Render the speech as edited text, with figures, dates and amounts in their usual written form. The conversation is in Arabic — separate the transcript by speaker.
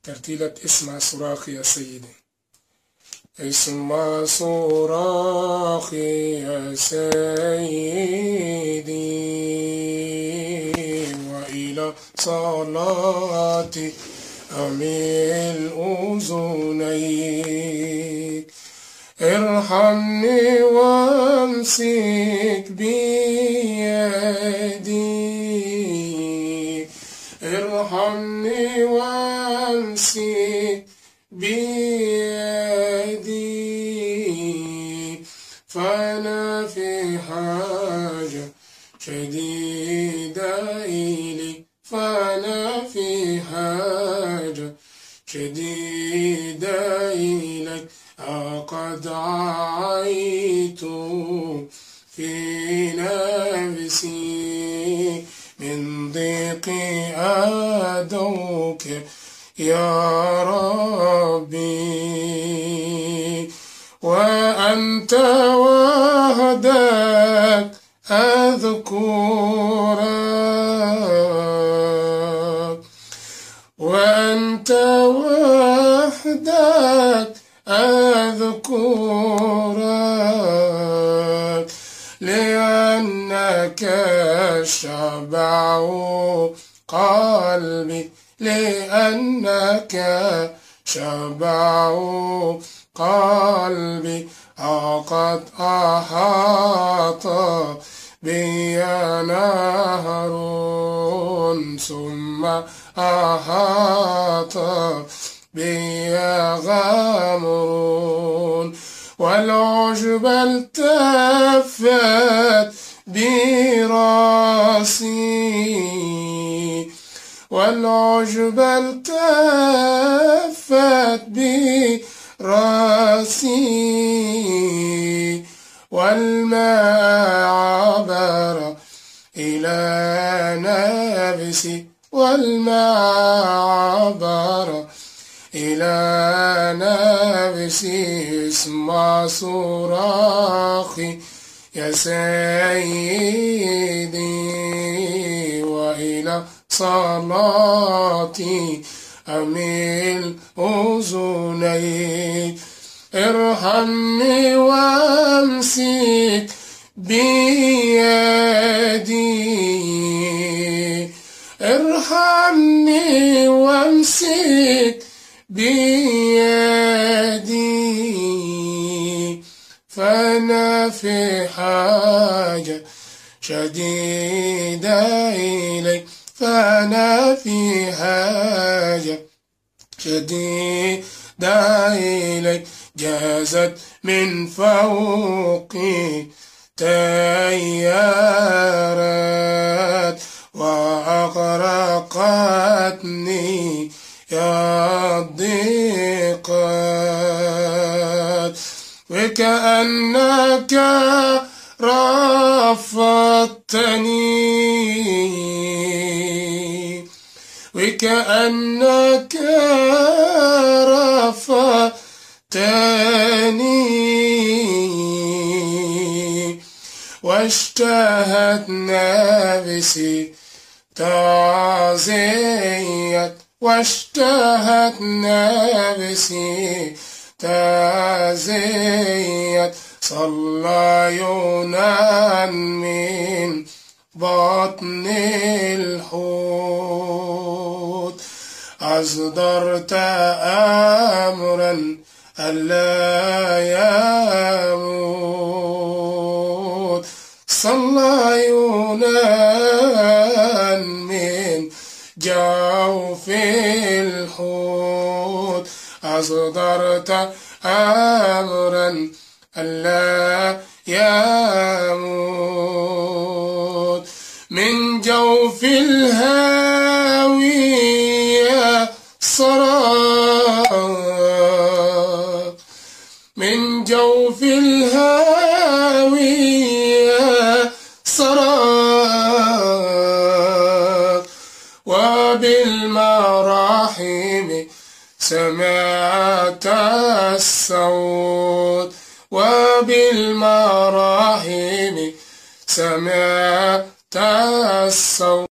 Speaker 1: ترتيلة اسمع صراخي يا سيدي. اسمع صراخي يا سيدي، وإلى صلاتي أميل أذنيك. ارحمني وامسك بيدي، ارحمني وامسك بيدي، فأنا في حاجة شديدة إليك، فأنا في حاجة شديدة إليك. قد عيت في نفسي من ضيق أدعوك يا ربي، وأنت وحدك أذكرك، وأنت وحدك أذكرك، لأنك شبع قلبي، لأنك شبع قلبي. قد أحاط بي نهر، ثم أحاط بي غمر، والعجب التفت براسي، والعجب التفت براسي، والماء عبر إلى نفسي، والماء عبر إلى نفسي. اسمع صراخي يا سيدي، وإلى صلاتي أميل أذنيك. ارحمني وامسك بيدي، ارحمني وامسك بيدي، فأنا في حاجة شديدة إليك، فأنا في حاجة شديدة إليك. جازت من فوقي تيارات، وأغرقتني يا الضيقات، وكأنك رفضتني، وكأنك رفضتني، واشتهت نفسي تعزيت، واشتهت نفسي تعزيت. صلى يونان من بطن الحوت، أصدرت أمرا ألا يموت. صلى يونان من جوف الحوت، أصدرت أمرا ألا يموت. من جوف الهاوية صراخ، من جوف الهاوية صراخ، وبالمراحم سمعت الصوت، وبالمراحم سمعت الصوت.